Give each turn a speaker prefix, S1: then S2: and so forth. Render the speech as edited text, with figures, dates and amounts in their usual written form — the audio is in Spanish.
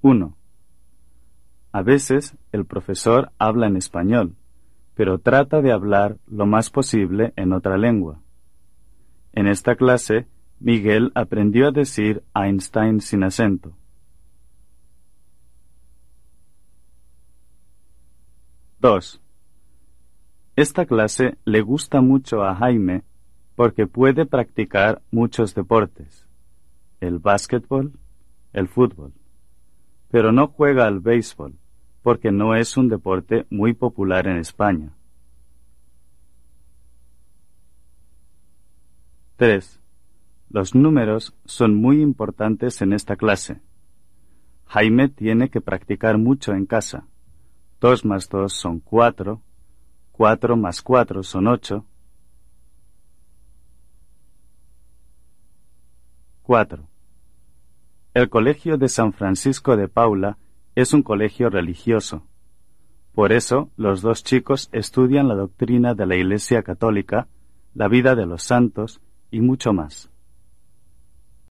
S1: 1. A veces el profesor habla en español, pero trata de hablar lo más posible en otra lengua. En esta clase, Miguel aprendió a decir Einstein sin acento. 2. Esta clase le gusta mucho a Jaime porque puede practicar muchos deportes, el básquetbol, el fútbol, pero no juega al béisbol porque no es un deporte muy popular en España. 3. Los números son muy importantes en esta clase. Jaime tiene que practicar mucho en casa. 2 más 2 son 4, 4 más 4 son 8. 4. El Colegio de San Francisco de Paula es un colegio religioso. Por eso, los dos chicos estudian la doctrina de la Iglesia Católica, la vida de los santos y mucho más.